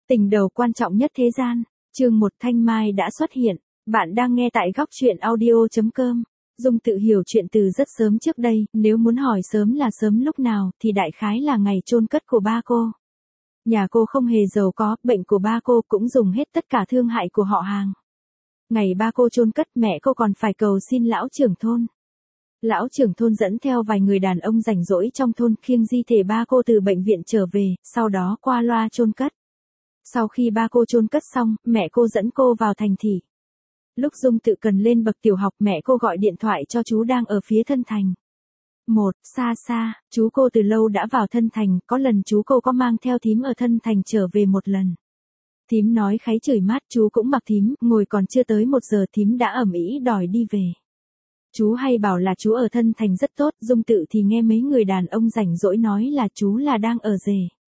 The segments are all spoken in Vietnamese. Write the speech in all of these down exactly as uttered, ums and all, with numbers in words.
Tình đầu quan trọng nhất thế gian, chương một Thanh Mai đã xuất hiện, bạn đang nghe tại góc truyện audio.com. Dung tự hiểu chuyện từ rất sớm trước đây, nếu muốn hỏi sớm là sớm lúc nào thì đại khái là ngày chôn cất của ba cô. Nhà cô không hề giàu có, bệnh của ba cô cũng dùng hết tất cả thương hại của họ hàng. Ngày ba cô chôn cất mẹ cô còn phải cầu xin lão trưởng thôn. Lão trưởng thôn dẫn theo vài người đàn ông rảnh rỗi trong thôn khiêng di thể ba cô từ bệnh viện trở về, sau đó qua loa chôn cất. Sau khi ba cô chôn cất xong, mẹ cô dẫn cô vào thành thị. Lúc Dung tự cần lên bậc tiểu học mẹ cô gọi điện thoại cho chú đang ở phía thân thành. Một, xa xa, chú cô từ lâu đã vào thân thành, có lần chú cô có mang theo thím ở thân thành trở về một lần. Thím nói kháy trời mát chú cũng mặc thím, ngồi còn chưa tới một giờ thím đã ầm ĩ đòi đi về. Chú hay bảo là chú ở thân thành rất tốt, Dung tự thì nghe mấy người đàn ông rảnh rỗi nói là chú là đang ở rể.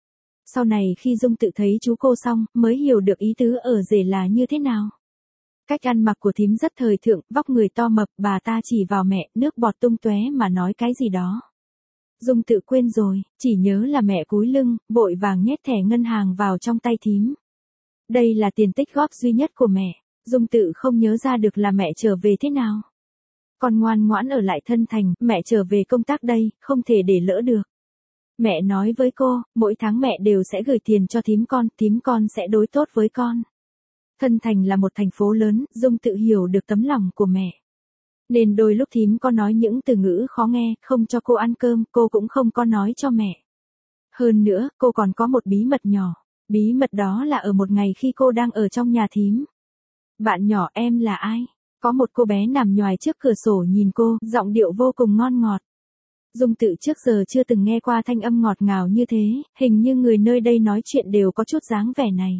Sau này khi Dung tự thấy chú cô xong, mới hiểu được ý tứ ở rể là như thế nào. Cách ăn mặc của thím rất thời thượng, vóc người to mập, bà ta chỉ vào mẹ, nước bọt tung tóe mà nói cái gì đó. Dung tự quên rồi, chỉ nhớ là mẹ cúi lưng, vội vàng nhét thẻ ngân hàng vào trong tay thím. Đây là tiền tích góp duy nhất của mẹ, Dung tự không nhớ ra được là mẹ trở về thế nào. Con ngoan ngoãn ở lại thân thành, mẹ trở về công tác đây, không thể để lỡ được. Mẹ nói với cô, mỗi tháng mẹ đều sẽ gửi tiền cho thím con, thím con sẽ đối tốt với con. Thân thành là một thành phố lớn, Dung tự hiểu được tấm lòng của mẹ. Nên đôi lúc thím có nói những từ ngữ khó nghe, không cho cô ăn cơm, cô cũng không có nói cho mẹ. Hơn nữa, cô còn có một bí mật nhỏ. Bí mật đó là ở một ngày khi cô đang ở trong nhà thím. Bạn nhỏ em là ai? Có một cô bé nằm nhoài trước cửa sổ nhìn cô, giọng điệu vô cùng ngon ngọt. Dung tự trước giờ chưa từng nghe qua thanh âm ngọt ngào như thế, hình như người nơi đây nói chuyện đều có chút dáng vẻ này.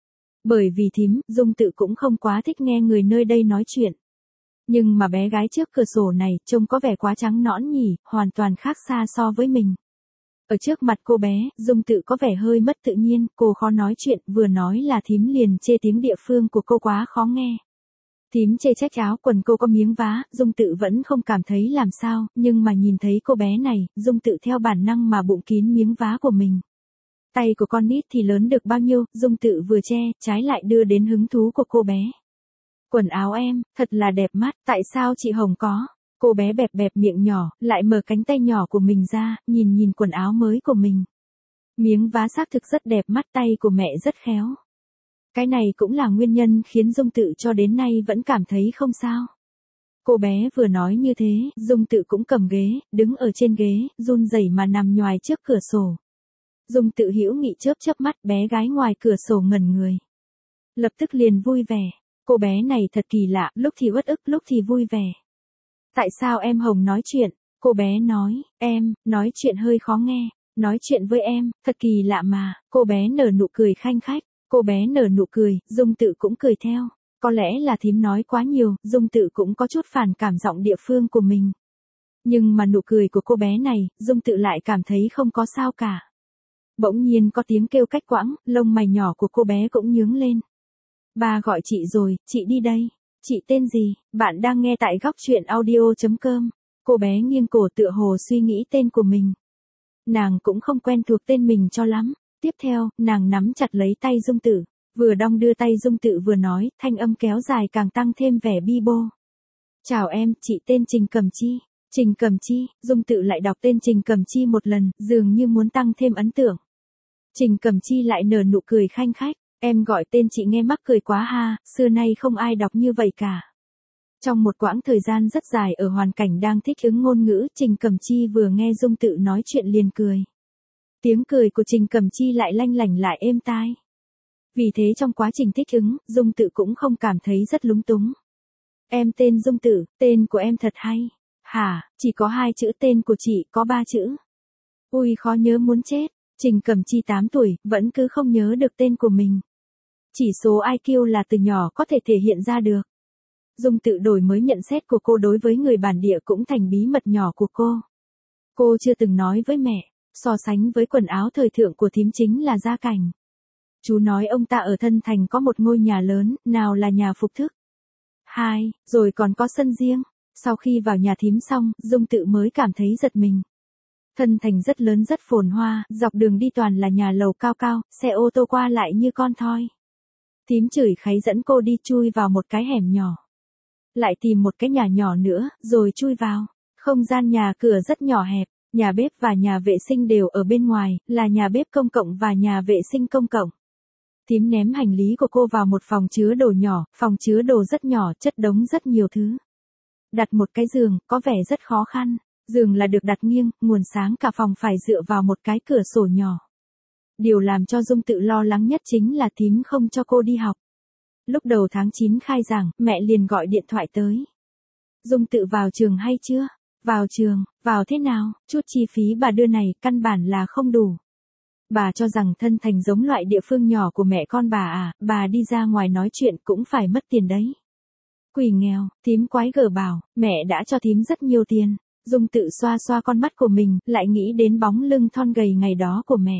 Bởi vì thím, Dung tự cũng không quá thích nghe người nơi đây nói chuyện. Nhưng mà bé gái trước cửa sổ này, trông có vẻ quá trắng nõn nhỉ, hoàn toàn khác xa so với mình. Ở trước mặt cô bé, Dung tự có vẻ hơi mất tự nhiên, cô khó nói chuyện, vừa nói là thím liền chê tiếng địa phương của cô quá khó nghe. Thím chê trách áo quần cô có miếng vá, Dung tự vẫn không cảm thấy làm sao, nhưng mà nhìn thấy cô bé này, Dung tự theo bản năng mà bụng kín miếng vá của mình. Tay của con nít thì lớn được bao nhiêu, Dung tự vừa che, trái lại đưa đến hứng thú của cô bé. Quần áo em, thật là đẹp mắt, tại sao chị Hồng có? Cô bé bẹp bẹp miệng nhỏ, lại mở cánh tay nhỏ của mình ra, nhìn nhìn quần áo mới của mình. Miếng vá xác thực rất đẹp mắt, tay của mẹ rất khéo. Cái này cũng là nguyên nhân khiến Dung tự cho đến nay vẫn cảm thấy không sao. Cô bé vừa nói như thế, Dung tự cũng cầm ghế, đứng ở trên ghế, run rẩy mà nằm nhoài trước cửa sổ. Dung tự hữu nghị chớp chớp mắt, bé gái ngoài cửa sổ ngẩn người. Lập tức liền vui vẻ. Cô bé này thật kỳ lạ, lúc thì uất ức, lúc thì vui vẻ. Tại sao em Hồng nói chuyện? Cô bé nói, em, nói chuyện hơi khó nghe. Nói chuyện với em, thật kỳ lạ mà. Cô bé nở nụ cười khanh khách. Cô bé nở nụ cười, Dung tự cũng cười theo. Có lẽ là thím nói quá nhiều, Dung tự cũng có chút phản cảm giọng địa phương của mình. Nhưng mà nụ cười của cô bé này, Dung tự lại cảm thấy không có sao cả. Bỗng nhiên có tiếng kêu cách quãng, lông mày nhỏ của cô bé cũng nhướng lên. Ba gọi chị rồi, chị đi đây. Chị tên gì? Bạn đang nghe tại góc truyện audio.com. Cô bé nghiêng cổ tựa hồ suy nghĩ tên của mình. Nàng cũng không quen thuộc tên mình cho lắm. Tiếp theo, nàng nắm chặt lấy tay Dung tự. Vừa đong đưa tay Dung tự vừa nói, thanh âm kéo dài càng tăng thêm vẻ bi bô. Chào em, chị tên Trình Cẩm Chi. Trình Cẩm Chi, Dung tự lại đọc tên Trình Cẩm Chi một lần, dường như muốn tăng thêm ấn tượng. Trình Cẩm Chi lại nở nụ cười khanh khách. Em gọi tên chị nghe mắc cười quá ha, xưa nay không ai đọc như vậy cả. Trong một quãng thời gian rất dài ở hoàn cảnh đang thích ứng ngôn ngữ, Trình Cẩm Chi vừa nghe Dung tự nói chuyện liền cười. Tiếng cười của Trình Cẩm Chi lại lanh lảnh lại êm tai. Vì thế trong quá trình thích ứng, Dung tự cũng không cảm thấy rất lúng túng. Em tên Dung tự, tên của em thật hay. Hả, chỉ có hai chữ, tên của chị có ba chữ. Ui khó nhớ muốn chết. Trình Cẩm Chi tám tuổi, vẫn cứ không nhớ được tên của mình. Chỉ số i kiu là từ nhỏ có thể thể hiện ra được. Dung tự đổi mới nhận xét của cô đối với người bản địa cũng thành bí mật nhỏ của cô. Cô chưa từng nói với mẹ, so sánh với quần áo thời thượng của thím chính là gia cảnh. Chú nói ông ta ở thân thành có một ngôi nhà lớn, nào là nhà phục thức. Hai, rồi còn có sân riêng. Sau khi vào nhà thím xong, Dung tự mới cảm thấy giật mình. Thân thành rất lớn rất phồn hoa, dọc đường đi toàn là nhà lầu cao cao, xe ô tô qua lại như con thoi. Thím chửi kháy dẫn cô đi chui vào một cái hẻm nhỏ. Lại tìm một cái nhà nhỏ nữa, rồi chui vào. Không gian nhà cửa rất nhỏ hẹp, nhà bếp và nhà vệ sinh đều ở bên ngoài, là nhà bếp công cộng và nhà vệ sinh công cộng. Thím ném hành lý của cô vào một phòng chứa đồ nhỏ, phòng chứa đồ rất nhỏ, chất đống rất nhiều thứ. Đặt một cái giường, có vẻ rất khó khăn. Giường là được đặt nghiêng, nguồn sáng cả phòng phải dựa vào một cái cửa sổ nhỏ. Điều làm cho Dung Tự lo lắng nhất chính là thím không cho cô đi học. Lúc đầu tháng chín khai giảng, mẹ liền gọi điện thoại tới. Dung Tự vào trường hay chưa? Vào trường, vào thế nào? Chút chi phí bà đưa này, căn bản là không đủ. Bà cho rằng Thân Thành giống loại địa phương nhỏ của mẹ con bà à, bà đi ra ngoài nói chuyện cũng phải mất tiền đấy. Quỷ nghèo, thím quái gở bảo, mẹ đã cho thím rất nhiều tiền. Dung Tự xoa xoa con mắt của mình, lại nghĩ đến bóng lưng thon gầy ngày đó của mẹ.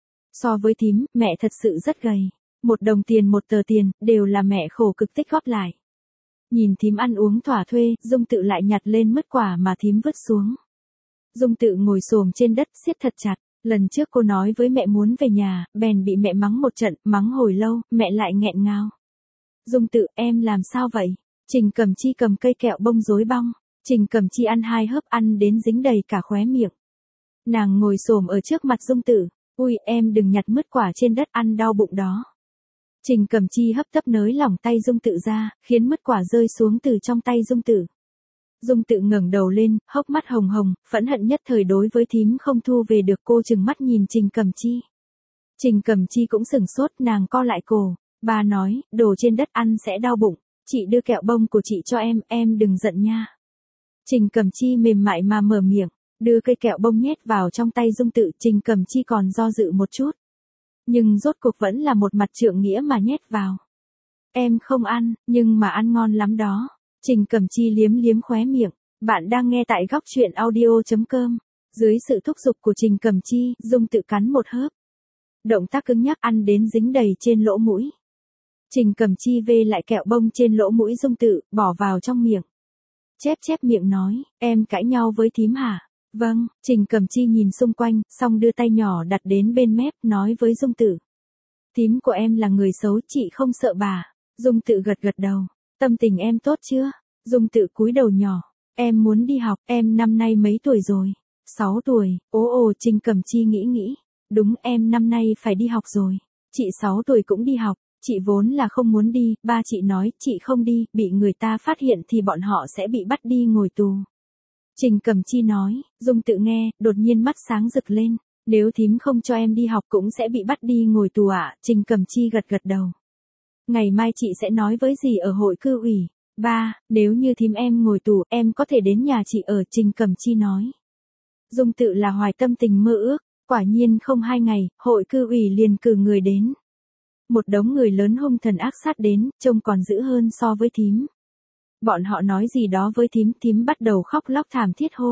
So với thím, mẹ thật sự rất gầy. Một đồng tiền một tờ tiền, đều là mẹ khổ cực tích góp lại. Nhìn thím ăn uống thỏa thuê, Dung Tự lại nhặt lên mứt quả mà thím vứt xuống. Dung Tự ngồi xổm trên đất siết thật chặt. Lần trước cô nói với mẹ muốn về nhà, bèn bị mẹ mắng một trận, mắng hồi lâu, mẹ lại nghẹn ngào. Dung Tự, em làm sao vậy? Trình Cẩm Chi cầm cây kẹo bông rối bong. Trình Cẩm Chi ăn hai hớp ăn đến dính đầy cả khóe miệng. Nàng ngồi xổm ở trước mặt Dung Tự, ui em đừng nhặt mứt quả trên đất ăn đau bụng đó. Trình Cẩm Chi hấp tấp nới lỏng tay Dung Tự ra, khiến mứt quả rơi xuống từ trong tay Dung Tự. Dung Tự ngẩng đầu lên, hốc mắt hồng hồng, phẫn hận nhất thời đối với thím không thu về được, cô trừng mắt nhìn Trình Cẩm Chi. Trình Cẩm Chi cũng sửng sốt, nàng co lại cổ, bà nói, đồ trên đất ăn sẽ đau bụng, chị đưa kẹo bông của chị cho em, em đừng giận nha. Trình Cẩm Chi mềm mại mà mở miệng, đưa cây kẹo bông nhét vào trong tay Dung Tự. Trình Cẩm Chi còn do dự một chút, nhưng rốt cuộc vẫn là một mặt trượng nghĩa mà nhét vào. Em không ăn, nhưng mà ăn ngon lắm đó. Trình Cẩm Chi liếm liếm khóe miệng. Bạn đang nghe tại góc truyện audio chấm com. Dưới sự thúc giục của Trình Cẩm Chi, Dung Tự cắn một hớp. Động tác cứng nhắc ăn đến dính đầy trên lỗ mũi. Trình Cẩm Chi vê lại kẹo bông trên lỗ mũi Dung Tự, bỏ vào trong miệng. Chép chép miệng nói, em cãi nhau với thím hả? Vâng, Trình Cẩm Chi nhìn xung quanh, xong đưa tay nhỏ đặt đến bên mép, nói với Dung Tự. Thím của em là người xấu, chị không sợ bà. Dung Tự gật gật đầu. Tâm tình em tốt chưa? Dung Tự cúi đầu nhỏ. Em muốn đi học, em năm nay mấy tuổi rồi? Sáu tuổi, ố ồ Trình Cẩm Chi nghĩ nghĩ. Đúng em năm nay phải đi học rồi. Chị sáu tuổi cũng đi học. Chị vốn là không muốn đi, ba chị nói, chị không đi, bị người ta phát hiện thì bọn họ sẽ bị bắt đi ngồi tù. Trình Cẩm Chi nói, Dung Tự nghe, đột nhiên mắt sáng rực lên. Nếu thím không cho em đi học cũng sẽ bị bắt đi ngồi tù ạ. À? Trình Cẩm Chi gật gật đầu. Ngày mai chị sẽ nói với dì ở hội cư ủy. Ba, nếu như thím em ngồi tù, em có thể đến nhà chị ở, Trình Cẩm Chi nói. Dung Tự là hoài tâm tình mơ ước, quả nhiên không hai ngày, hội cư ủy liền cử người đến. Một đống người lớn hung thần ác sát đến, trông còn dữ hơn so với thím. Bọn họ nói gì đó với thím, thím bắt đầu khóc lóc thảm thiết hô.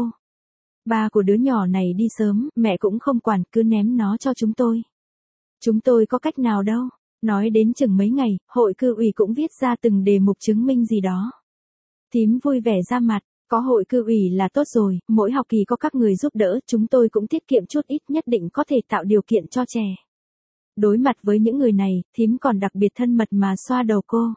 Ba của đứa nhỏ này đi sớm, mẹ cũng không quản, cứ ném nó cho chúng tôi. Chúng tôi có cách nào đâu. Nói đến chừng mấy ngày, hội cư ủy cũng viết ra từng đề mục chứng minh gì đó. Thím vui vẻ ra mặt, có hội cư ủy là tốt rồi, mỗi học kỳ có các người giúp đỡ, chúng tôi cũng tiết kiệm chút ít, nhất định có thể tạo điều kiện cho trẻ. Đối mặt với những người này, thím còn đặc biệt thân mật mà xoa đầu cô.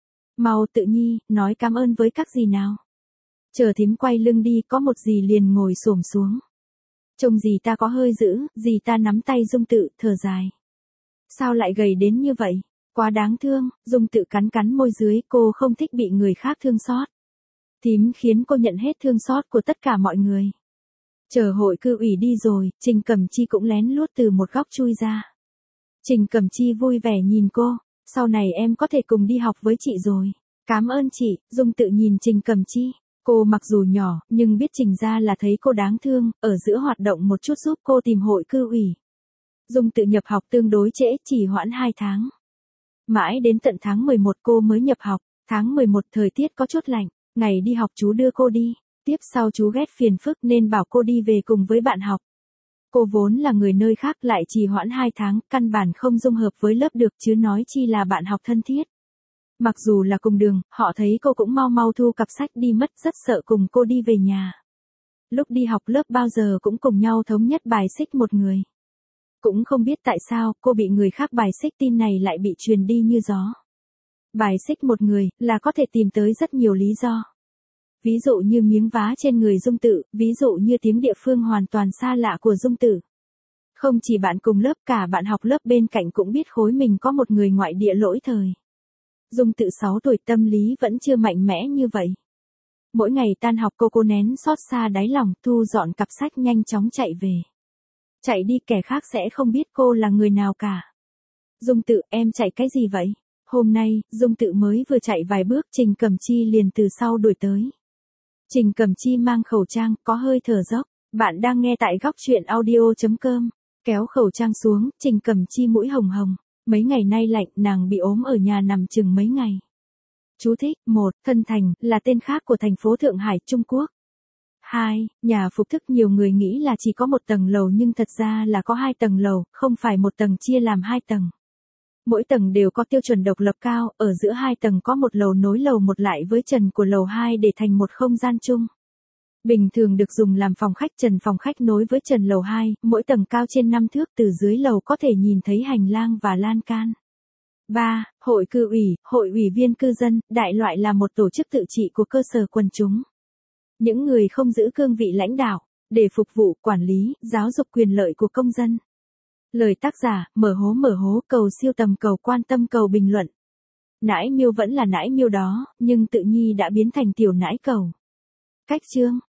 Mau Tự Nhi, nói cảm ơn với các dì nào. Chờ thím quay lưng đi, có một dì liền ngồi xổm xuống. Trông dì ta có hơi dữ, dì ta nắm tay Dung Tự, thở dài. Sao lại gầy đến như vậy? Quá đáng thương. Dung Tự cắn cắn môi dưới, cô không thích bị người khác thương xót. Thím khiến cô nhận hết thương xót của tất cả mọi người. Chờ hội cư ủy đi rồi, Trình Cẩm Chi cũng lén lút từ một góc chui ra. Trình Cẩm Chi vui vẻ nhìn cô, sau này em có thể cùng đi học với chị rồi. Cảm ơn chị. Dung Tự nhìn Trình Cẩm Chi. Cô mặc dù nhỏ, nhưng biết Trình ra là thấy cô đáng thương, ở giữa hoạt động một chút giúp cô tìm hội cư ủy. Dung Tự nhập học tương đối trễ, chỉ hoãn hai tháng. Mãi đến tận tháng mười một cô mới nhập học. Tháng mười một thời tiết có chút lạnh, ngày đi học chú đưa cô đi. Tiếp sau chú ghét phiền phức nên bảo cô đi về cùng với bạn học. Cô vốn là người nơi khác lại trì hoãn hai tháng, căn bản không dung hợp với lớp được chứ nói chi là bạn học thân thiết. Mặc dù là cùng đường, họ thấy cô cũng mau mau thu cặp sách đi mất, rất sợ cùng cô đi về nhà. Lúc đi học lớp bao giờ cũng cùng nhau thống nhất bài xích một người. Cũng không biết tại sao cô bị người khác bài xích, tin này lại bị truyền đi như gió. Bài xích một người là có thể tìm tới rất nhiều lý do. Ví dụ như miếng vá trên người Dung Tự, ví dụ như tiếng địa phương hoàn toàn xa lạ của Dung Tự. Không chỉ bạn cùng lớp, cả bạn học lớp bên cạnh cũng biết khối mình có một người ngoại địa lỗi thời. Dung Tự sáu tuổi, tâm lý vẫn chưa mạnh mẽ như vậy. Mỗi ngày tan học cô cô nén xót xa đáy lòng, thu dọn cặp sách nhanh chóng chạy về. Chạy đi kẻ khác sẽ không biết cô là người nào cả. Dung Tự, em chạy cái gì vậy? Hôm nay, Dung Tự mới vừa chạy vài bước, Trình Cẩm Chi liền từ sau đuổi tới. Trình Cẩm Chi mang khẩu trang, có hơi thở dốc. Bạn đang nghe tại góc chuyện audio chấm com. Kéo khẩu trang xuống, Trình Cẩm Chi mũi hồng hồng. Mấy ngày nay lạnh, nàng bị ốm ở nhà nằm chừng mấy ngày. Chú thích: một. Thân Thành, là tên khác của thành phố Thượng Hải, Trung Quốc. hai. Nhà phục thức nhiều người nghĩ là chỉ có một tầng lầu nhưng thật ra là có hai tầng lầu, không phải một tầng chia làm hai tầng. Mỗi tầng đều có tiêu chuẩn độc lập cao, ở giữa hai tầng có một lầu nối lầu một lại với trần của lầu hai để thành một không gian chung. Bình thường được dùng làm phòng khách, trần phòng khách nối với trần lầu hai, mỗi tầng cao trên năm thước, từ dưới lầu có thể nhìn thấy hành lang và lan can. ba. Hội cư ủy, hội ủy viên cư dân, đại loại là một tổ chức tự trị của cơ sở quần chúng. Những người không giữ cương vị lãnh đạo, để phục vụ, quản lý, giáo dục quyền lợi của công dân. Lời tác giả: mở hố mở hố, cầu siêu tầm, cầu quan tâm, cầu bình luận. Nãi miêu vẫn là nãi miêu đó, nhưng tự nhi đã biến thành tiểu nãi cầu. Cách chương